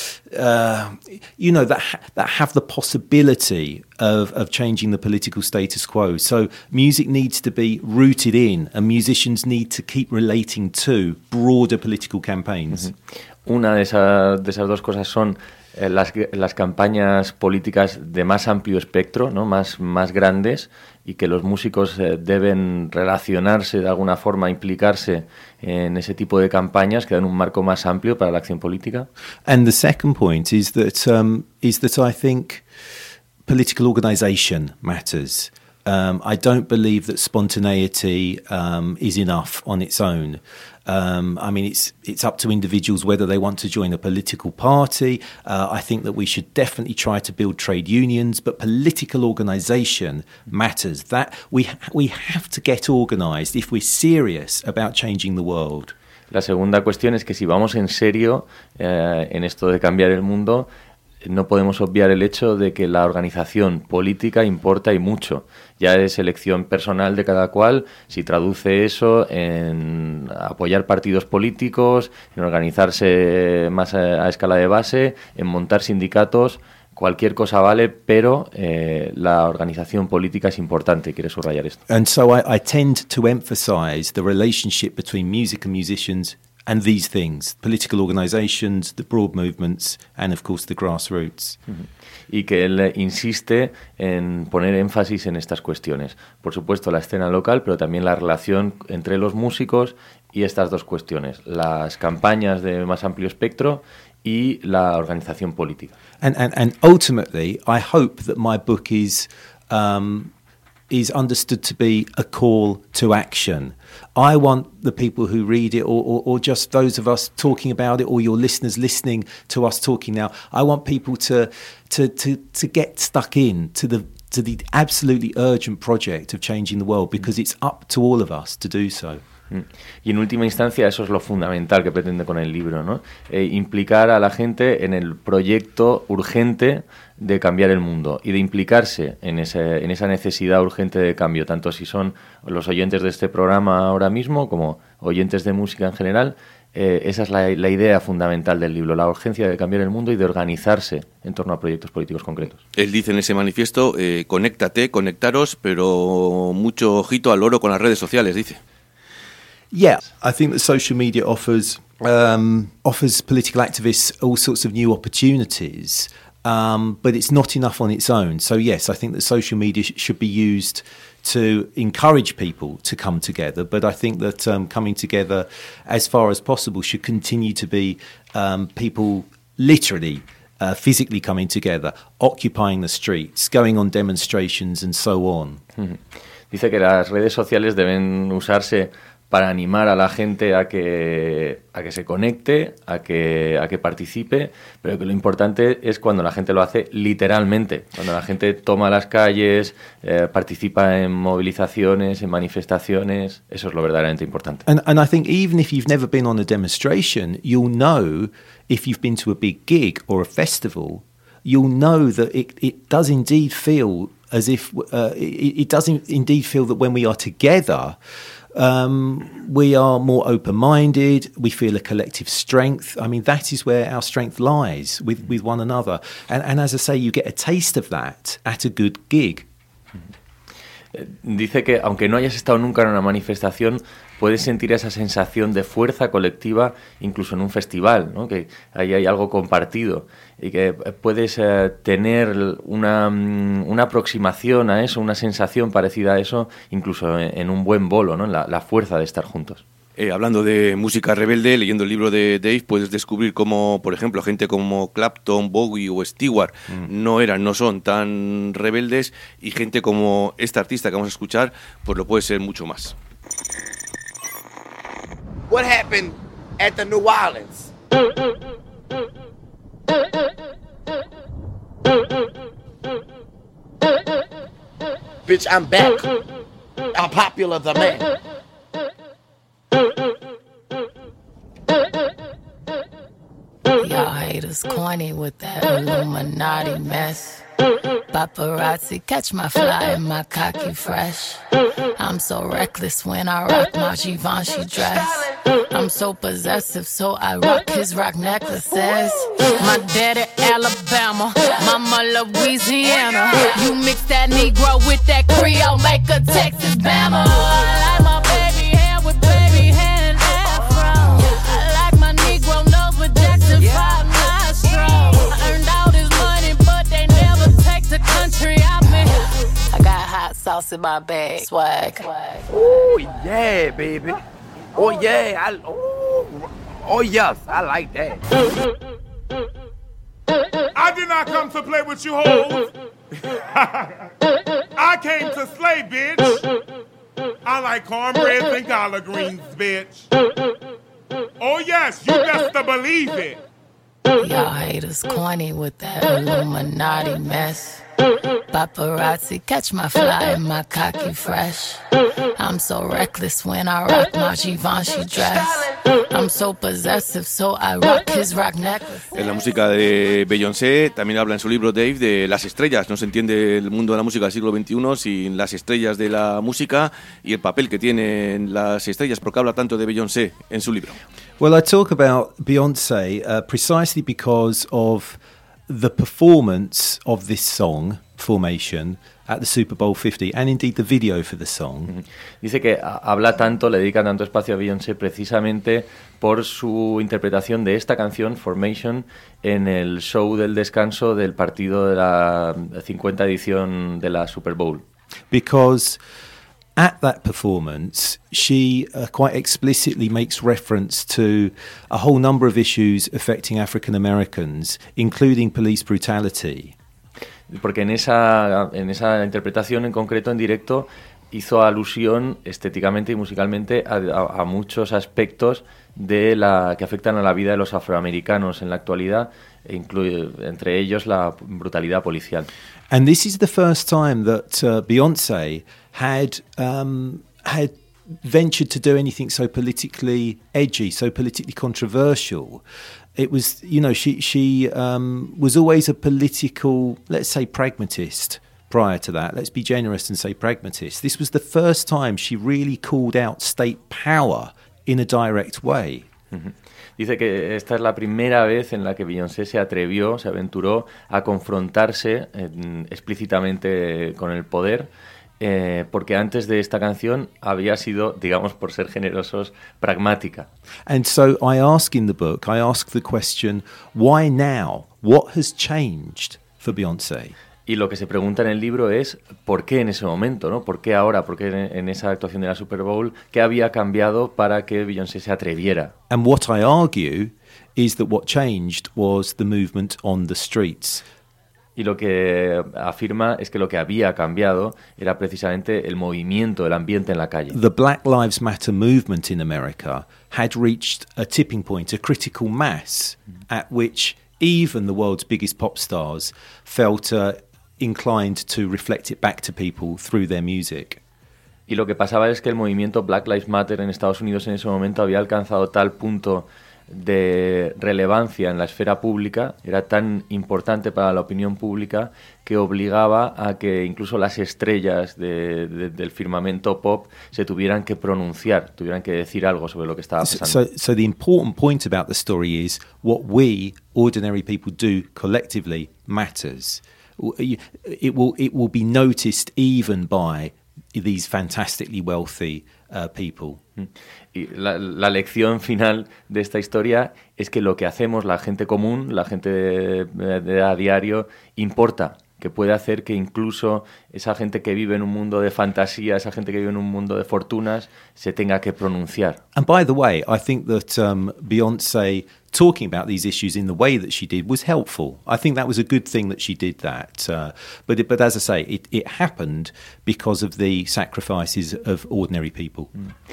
that have the possibility of changing the political status quo. So music needs to be rooted in, and musicians need to keep relating to broader political campaigns. Uh-huh. Una de esas dos cosas son las campañas políticas de más amplio espectro, ¿no? más grandes, y que los músicos deben relacionarse de alguna forma, implicarse en ese tipo de campañas que dan un marco más amplio para la acción política. And the second point is that I think political organisation matters. I don't believe that spontaneity is enough on its own. I mean, it's up to individuals whether they want to join a political party. I think that we should definitely try to build trade unions, but political organisation matters. That we have to get organised if we're serious about changing the world. La segunda cuestión es que si vamos en serio en esto de cambiar el mundo, no podemos obviar el hecho de que la organización política importa y mucho. Ya es elección personal de cada cual, si traduce eso en apoyar partidos políticos, en organizarse más a escala de base, en montar sindicatos, cualquier cosa vale, pero la organización política es importante, quiere subrayar esto. And so I tend to emphasize the relationship between music and musicians and these things, political organizations, the broad movements, and of course the grassroots. Y que él insiste en poner énfasis en estas cuestiones. Por supuesto, la escena local, pero también la relación entre los músicos y estas dos cuestiones, las campañas de más amplio espectro y la organización política. And ultimately, I hope that my book is understood to be a call to action. I want the people who read it or just those of us talking about it or your listeners listening to us talking now, I want people to get stuck in to the absolutely urgent project of changing the world because it's up to all of us to do so. Y en última instancia eso es lo fundamental que pretende con el libro, ¿no? Implicar a la gente en el proyecto urgente de cambiar el mundo y de implicarse en esa necesidad urgente de cambio, tanto si son los oyentes de este programa ahora mismo como oyentes de música en general. Esa es la idea fundamental del libro, la urgencia de cambiar el mundo y de organizarse en torno a proyectos políticos concretos. Él dice en ese manifiesto, conectaros, pero mucho ojito al loro con las redes sociales, dice. Yeah, I think that social media offers political activists all sorts of new opportunities, but it's not enough on its own. So yes, I think that social media should be used to encourage people to come together, but I think that coming together as far as possible should continue to be people literally, physically coming together, occupying the streets, going on demonstrations and so on. Dice que las redes sociales deben usarse para animar a la gente a que se conecte, a que participe, pero que lo importante es cuando la gente lo hace literalmente, cuando la gente toma las calles, participa en movilizaciones, en manifestaciones. Eso es lo verdaderamente importante. And I think even if you've never been on a demonstration, you'll know, if you've been to a big gig or a festival, you'll know that it does indeed feel as if it does indeed feel that when we are together, we are more open-minded, we feel a collective strength. I mean, that is where our strength lies, with one another. And as I say, you get a taste of that at a good gig. Dice que aunque no hayas estado nunca en una manifestación, puedes sentir esa sensación de fuerza colectiva incluso en un festival, ¿no? Que ahí hay algo compartido y que puedes tener una aproximación a eso, una sensación parecida a eso incluso en un buen bolo, ¿no? La fuerza de estar juntos. Hablando de música rebelde, leyendo el libro de Dave, puedes descubrir cómo, por ejemplo, gente como Clapton, Bowie o Stewart no son tan rebeldes, y gente como esta artista que vamos a escuchar, pues lo puede ser mucho más. What happened at the New Orleans? Bitch, I'm back. I'm popular the man. Y'all haters corny with that Illuminati mess. Paparazzi catch my fly and my cocky fresh. I'm so reckless when I rock my Givenchy dress. I'm so possessive, so I rock his rock necklaces. My daddy Alabama, mama Louisiana. You mix that Negro with that Creole, make a Texas Bama. I like my baby hair with baby hair and afro. I like my Negro nose with Jackson 5 nostrils. I earned all this money, but they never take the country out me. I got hot sauce in my bag, swag. Oh yeah, baby. Oh yeah, oh yes, I like that. I did not come to play with you hoes. I came to slay, bitch. I like cornbread and collard greens, bitch. Oh yes, you best to believe it. Y'all haters corny with that Illuminati mess. Paparazzi catch my fly and my cocky fresh. I'm so reckless when I rock my Givenchy dress. I'm so possessive, so I rock his rock necklace. En la música de Beyoncé también habla en su libro Dave de las estrellas. No se entiende el mundo de la música del siglo XXI sin las estrellas de la música y el papel que tienen las estrellas. ¿Por qué habla tanto de Beyoncé en su libro? Well, I talk about Beyoncé precisely because of the performance of this song, Formation, at the Super Bowl 50, and indeed the video for the song. Dice que habla tanto, le dedica tanto espacio a Beyoncé precisamente por su interpretación de esta canción, Formation, en el show del descanso del partido de la 50 edición de la Super Bowl. Because at that performance, she quite explicitly makes reference to a whole number of issues affecting African Americans, including police brutality. Porque en esa interpretación en concreto, en directo, hizo alusión estéticamente y musicalmente a muchos aspectos que afectan a la vida de los afroamericanos en la actualidad, entre ellos la brutalidad policial. And this is the first time that Beyoncé had ventured to do anything so politically edgy, so politically controversial. It was, she was always a political, let's say, pragmatist. Prior to that, let's be generous and say pragmatist. This was the first time she really called out state power in a direct way. Dice que esta es la primera vez en la que Beyoncé se aventuró a confrontarse explícitamente con el poder, porque antes de esta canción había sido, digamos, por ser generosos, pragmática. And so I ask in the book, I ask the question, why now? What has changed for Beyoncé? Y lo que se pregunta en el libro es ¿por qué en ese momento? ¿No? ¿Por qué ahora? ¿Por qué en esa actuación de la Super Bowl? ¿Qué había cambiado para que Beyoncé se atreviera? And what I argue is that what changed was the movement on the streets. Y lo que afirma es que lo que había cambiado era precisamente el movimiento, el ambiente en la calle. The Black Lives Matter movement in America had reached a tipping point, a critical mass, at which even the world's biggest pop stars felt inclined to reflect it back to people through their music. Y lo que pasaba es que el movimiento Black Lives Matter en Estados Unidos en ese momento había alcanzado tal punto de relevancia en la esfera pública, era tan importante para la opinión pública que obligaba a que incluso las estrellas del firmamento pop se tuvieran que pronunciar, tuvieran que decir algo sobre lo que estaba pasando. So the important point about the story is what we, ordinary people, do collectively matters. It will be noticed even by these fantastically wealthy people. Y la lección final de esta historia es que lo que hacemos la gente común, la gente de a diario, importa, que puede hacer que incluso esa gente que vive en un mundo de fantasía, esa gente que vive en un mundo de fortunas, se tenga que pronunciar. And by the way, I think that Beyoncé talking about these issues in the way that she did was helpful. I think that was a good thing that she did that. But as I say, it happened because of the sacrifices of ordinary people.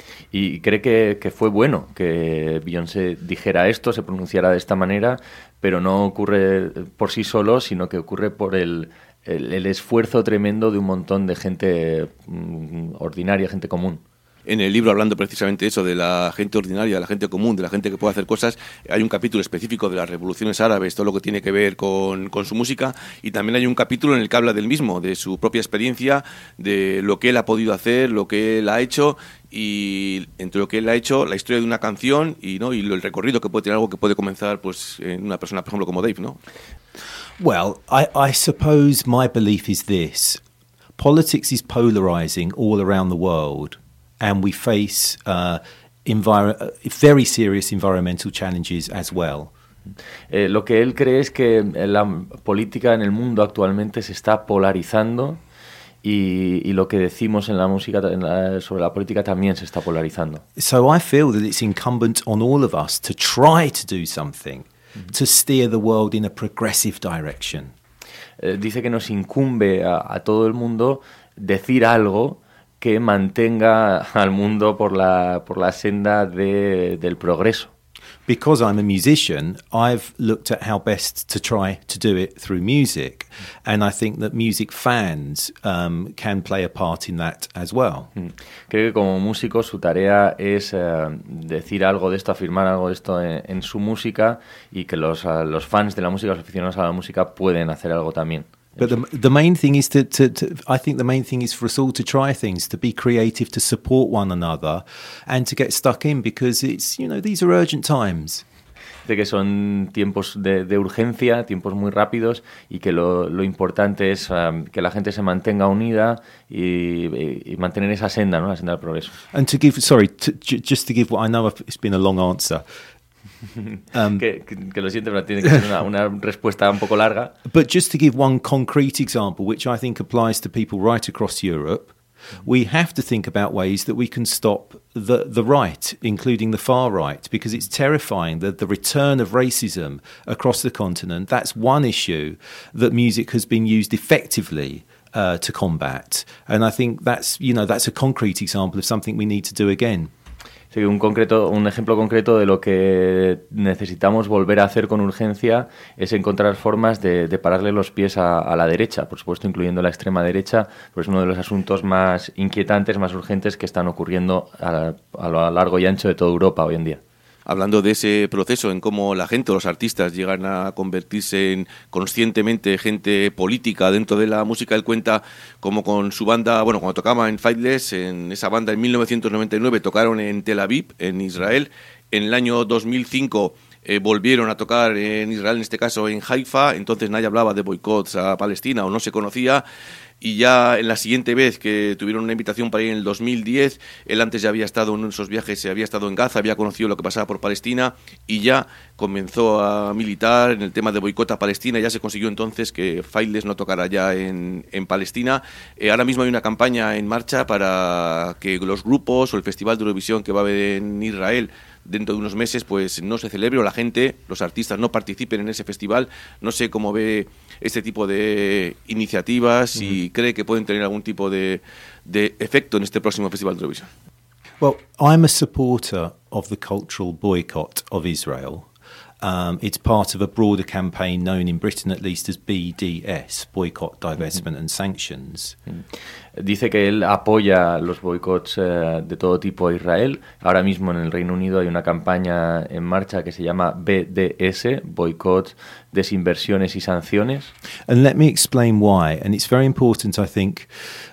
Y cree que fue bueno que Beyoncé dijera esto, se pronunciara de esta manera, pero no ocurre por sí solo, sino que ocurre por el esfuerzo tremendo de un montón de gente ordinaria, gente común. En el libro, hablando precisamente de eso, de la gente ordinaria, de la gente común, de la gente que puede hacer cosas, hay un capítulo específico de las revoluciones árabes, todo lo que tiene que ver con su música, y también hay un capítulo en el que habla del mismo, de su propia experiencia, de lo que él ha podido hacer, lo que él ha hecho, y entre lo que él ha hecho, la historia de una canción y el recorrido que puede tener algo que puede comenzar pues en una persona, por ejemplo, como Dave, ¿no? Well, I suppose my belief is this. Politics is polarizing all around the world. And we face very serious environmental challenges as well. Lo que él cree es que la política en el mundo actualmente se está polarizando y lo que decimos en la música sobre la política también se está polarizando. So I feel that it's incumbent on all of us to try to do something to steer the world in a progressive direction. Dice que nos incumbe a todo el mundo decir algo que mantenga al mundo por la senda del progreso. Because I'm a musician, I've looked at how best to try to do it through music, and I think that music fans can play a part in that as well. Creo que como músico su tarea es decir algo de esto, afirmar algo de esto en su música, y que los fans de la música, los aficionados a la música pueden hacer algo también. But the main thing is I think the main thing is for us all to try things, to be creative, to support one another, and to get stuck in, because it's, these are urgent times. De que son tiempos de urgencia, tiempos muy rápidos, y que lo importante es que la gente se mantenga unida y mantener esa senda, ¿no? La senda del progreso. And just to give what I know it's been a long answer. Que lo siento, pero tiene que ser una respuesta un poco larga. But just to give one concrete example, which I think applies to people right across Europe, we have to think about ways that we can stop the right, including the far right, because it's terrifying that the return of racism across the continent, that's one issue that music has been used effectively to combat. And I think that's a concrete example of something we need to do again. Sí, un ejemplo concreto de lo que necesitamos volver a hacer con urgencia es encontrar formas de pararle los pies a la derecha, por supuesto incluyendo la extrema derecha, pues es uno de los asuntos más inquietantes, más urgentes que están ocurriendo a lo largo y ancho de toda Europa hoy en día. Hablando de ese proceso, en cómo la gente, los artistas, llegan a convertirse en conscientemente gente política dentro de la música, él cuenta como con su banda, bueno, cuando tocaba en Faithless, en esa banda en 1999 tocaron en Tel Aviv, en Israel. En el año 2005 volvieron a tocar en Israel, en este caso en Haifa. Entonces nadie hablaba de boicots a Palestina o no se conocía. Y ya en la siguiente vez que tuvieron una invitación para ir en el 2010, él antes ya había estado en esos viajes, había estado en Gaza, había conocido lo que pasaba por Palestina y ya comenzó a militar en el tema de boicot a Palestina. Ya se consiguió entonces que Faithless no tocara ya en Palestina. Ahora mismo hay una campaña en marcha para que los grupos o el Festival de Eurovisión que va a haber en Israel dentro de unos meses pues no se celebre o la gente, los artistas no participen en ese festival. No sé cómo ve este tipo de iniciativas y cree que pueden tener algún tipo de efecto en este próximo Festival de Eurovisión. Well, I'm a supporter of the cultural boycott of Israel. It's part of a broader campaign known in Britain at least as BDS, Boycott, Divestment and Sanctions. Dice que él apoya los boicots de todo tipo a Israel. Ahora mismo en el Reino Unido hay una campaña en marcha que se llama BDS, Boicot, Desinversiones y Sanciones. And let me explain why. And it's very important, I think,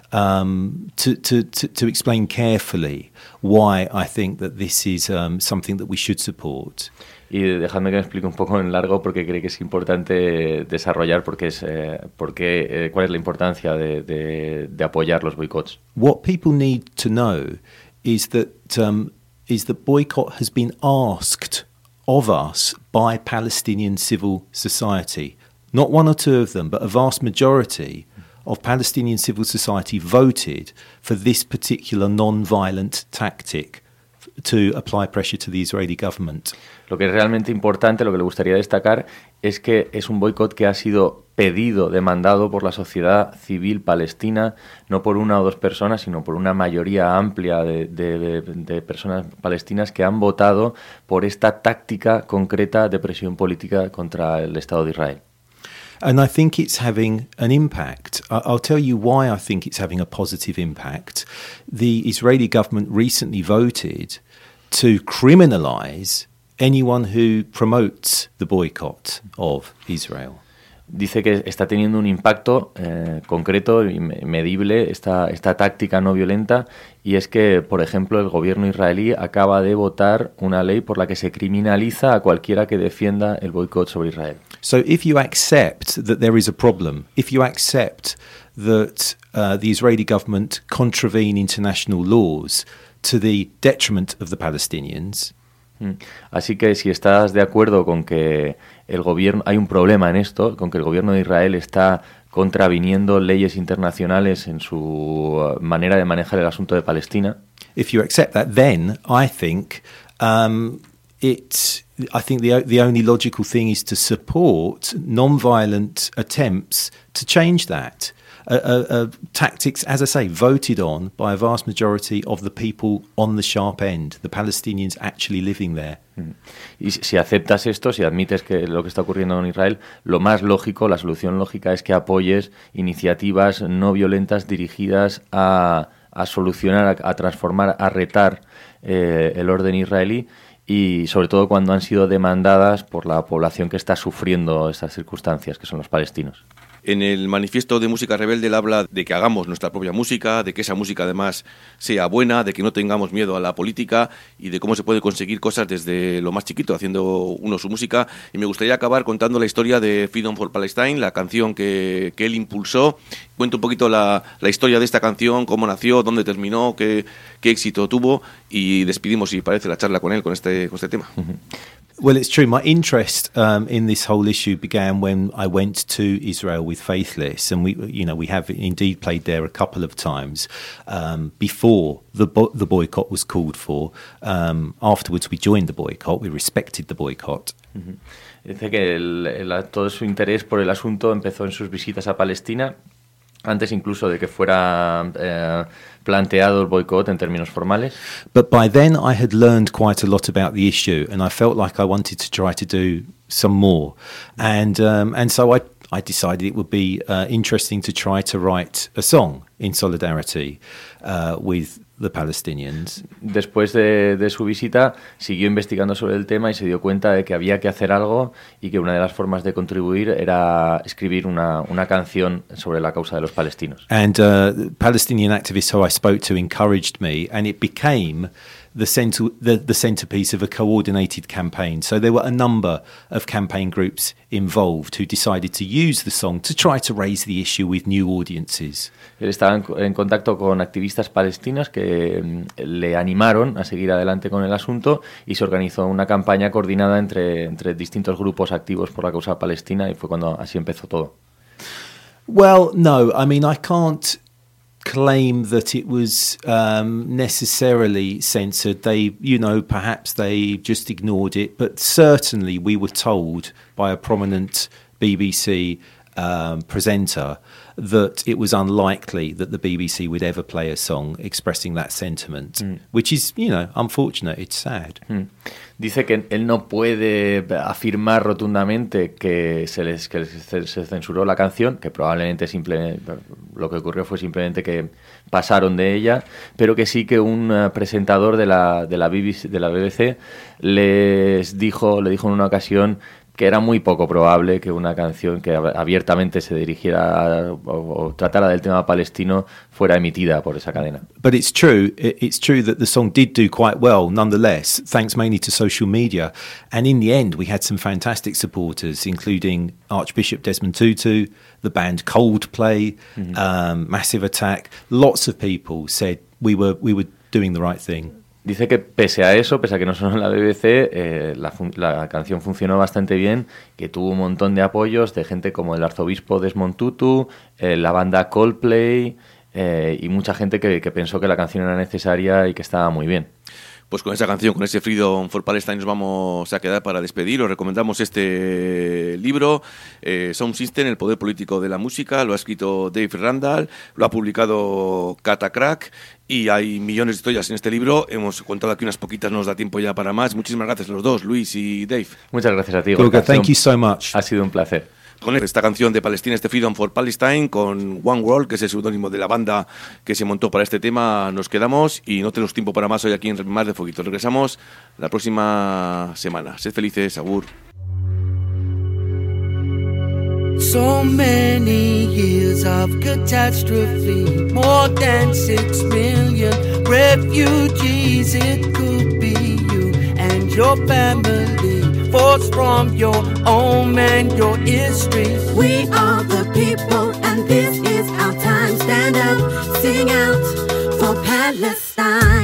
to explain carefully why I think that this is something that we should support. Y dejadme que me explique un poco en largo porque creo que es importante desarrollar cuál es la importancia de apoyar los boicots. What people need to know is that boycott has been asked of us by Palestinian civil society. Not one or two of them, but a vast majority of Palestinian civil society voted for this particular non-violent tactic to apply pressure to the Israeli government. Lo que es realmente importante, lo que le gustaría destacar, es que es un boicot que ha sido pedido, demandado por la sociedad civil palestina, no por una o dos personas, sino por una mayoría amplia de personas palestinas que han votado por esta táctica concreta de presión política contra el Estado de Israel. And I think it's having an impact. I'll tell you why I think it's having a positive impact. The Israeli government recently voted to criminalize anyone who promotes the boycott of Israel. Dice que está teniendo un impacto concreto y medible esta táctica no violenta, y es que, por ejemplo, el gobierno israelí acaba de votar una ley por la que se criminaliza a cualquiera que defienda el boicot sobre Israel. So if you accept that there is a problem, if you accept that the Israeli government contravene international laws to the detriment of the Palestinians. Así que si estás de acuerdo con que el gobierno, hay un problema en esto, con que el gobierno de Israel está contraviniendo leyes internacionales en su manera de manejar el asunto de Palestina. If you accept that, then I think the only logical thing is to support non-violent attempts to change that. Tactics, as I say, voted on by a vast majority of the people on the sharp end, the Palestinians actually living there. Y si aceptas esto, si admites que lo que está ocurriendo en Israel, lo más lógico, la solución lógica es que apoyes iniciativas no violentas dirigidas a solucionar, a transformar, a retar el orden israelí, y sobre todo cuando han sido demandadas por la población que está sufriendo estas circunstancias, que son los palestinos. En el manifiesto de Música Rebelde él habla de que hagamos nuestra propia música, de que esa música además sea buena, de que no tengamos miedo a la política y de cómo se puede conseguir cosas desde lo más chiquito, haciendo uno su música. Y me gustaría acabar contando la historia de Freedom for Palestine, la canción que él impulsó. Cuento un poquito la historia de esta canción, cómo nació, dónde terminó, qué éxito tuvo, y despedimos, si parece, la charla con él, con este tema. Well, it's true. My interest in this whole issue began when I went to Israel with Faithless, and we have indeed played there a couple of times before the boycott was called for. Afterwards, we joined the boycott. We respected the boycott. Dice que todo su interés por el asunto empezó en sus visitas a Palestina. antes incluso de que fuera planteado el boicot en términos formales. But by then I had learned quite a lot about the issue, and I felt like I wanted to try to do some more, and so I decided it would be interesting to try to write a song in solidarity with the Palestinians. Después de su visita siguió investigando sobre el tema y se dio cuenta de que había que hacer algo y que una de las formas de contribuir era escribir una canción sobre la causa de los palestinos. And Palestinian activists who I spoke to encouraged me, and it became the centerpiece of a coordinated campaign. So there were a number of campaign groups involved who decided to use the song to try to raise the issue with new audiences. Él estaba en contacto con activistas palestinos que le animaron a seguir adelante con el asunto y se organizó una campaña coordinada entre distintos grupos activos por la causa palestina y fue cuando así empezó todo. Well, no, I mean, I can't claim that it was necessarily censored. They, perhaps they just ignored it, but certainly we were told by a prominent BBC presenter that it was unlikely that the BBC would ever play a song expressing that sentiment, which is, unfortunate, it's sad. Dice que él no puede afirmar rotundamente que se censuró la canción, que probablemente lo que ocurrió fue simplemente que pasaron de ella, pero que sí que un presentador de la BBC le dijo en una ocasión que era muy poco probable que una canción que abiertamente se dirigiera o tratara del tema palestino fuera emitida por esa cadena. But it's true that the song did do quite well nonetheless, thanks mainly to social media. And in the end, we had some fantastic supporters, including Archbishop Desmond Tutu, the band Coldplay, Massive Attack. Lots of people said we were doing the right thing. Dice que pese a eso, pese a que no sonó en la BBC, la canción funcionó bastante bien, que tuvo un montón de apoyos de gente como el arzobispo Desmond Tutu, la banda Coldplay y mucha gente que pensó que la canción era necesaria y que estaba muy bien. Pues con esa canción, con ese Freedom for Palestine nos vamos a quedar para despedir. Os recomendamos este libro, Sound System, el poder político de la música. Lo ha escrito Dave Randall, lo ha publicado Catacrack y hay millones de historias en este libro. Hemos contado aquí unas poquitas, no nos da tiempo ya para más. Muchísimas gracias a los dos, Luis y Dave. Muchas gracias a ti, Gorka. Thank you so much. Ha sido un placer. Con esta canción de Palestina, este Freedom for Palestine, con One World, que es el seudónimo de la banda que se montó para este tema, nos quedamos y no tenemos tiempo para más hoy aquí en Más de Fueguito. Regresamos la próxima semana. Sed felices, agur. So many years of catastrophe, more than 6 million refugees. It could be you and your family, forced from your home and your history. We are the people and this is our time. Stand up, sing out for Palestine.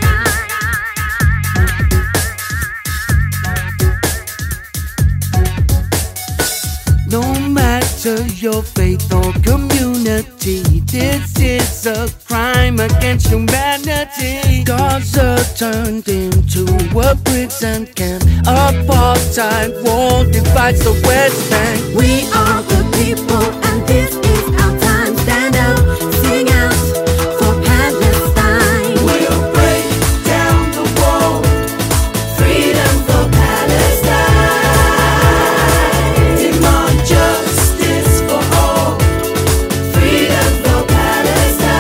No matter your faith or community, this is a crime against humanity. Gaza turned into a prison camp. Apartheid wall divides the West Bank. We are the people and this is our time. Stand up, sing out for Palestine. We'll break down the wall. Freedom for Palestine. Demand justice for all. Freedom for Palestine.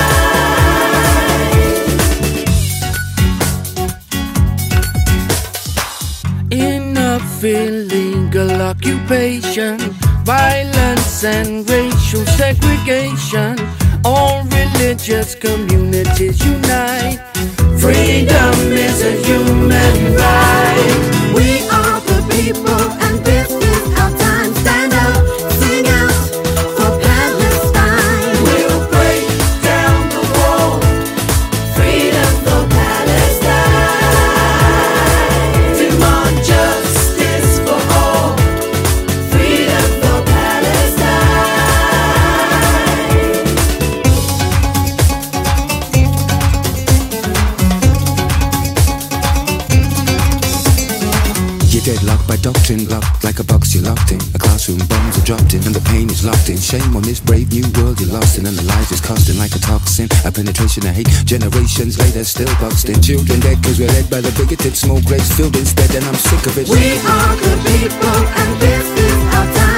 Enough illegal occupation, violence and racial segregation. All religious communities unite. Freedom is a human right. We are the people and this is our time. Stand up, sing out for Palestine. We'll break down the wall. Freedom for Palestine. Demand justice for all. Freedom for Palestine. deadlocked by doctrine, blocked like a box you're locked in. A classroom, bombs are dropped in, and the pain is locked in. Shame on this brave new world you're lost in, and the life is costing like a toxin. A penetration of hate, generations later still boxed in. Children dead cause we're led by the bigoted, small graves filled instead, and I'm sick of it. We are the people, and this is our time.